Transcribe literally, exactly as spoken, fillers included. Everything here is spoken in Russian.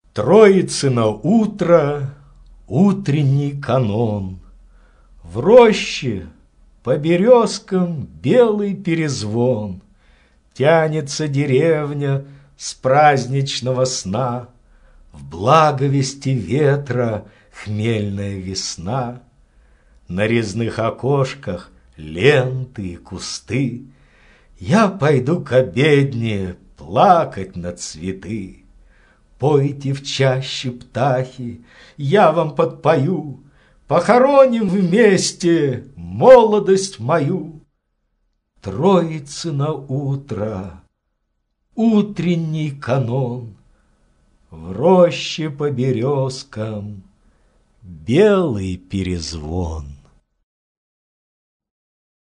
Троицыно утро, утренний канон. В роще по березкам белый перезвон. Тянется деревня с праздничного сна, В благовести ветра хмельная весна. На резных окошках ленты и кусты. Я пойду к обедне плакать на цветы. Пойте в чаще, птахи, я вам подпою, Похороним вместе молодость мою. Троицыно утро, утренний канон, В роще по березкам белый перезвон.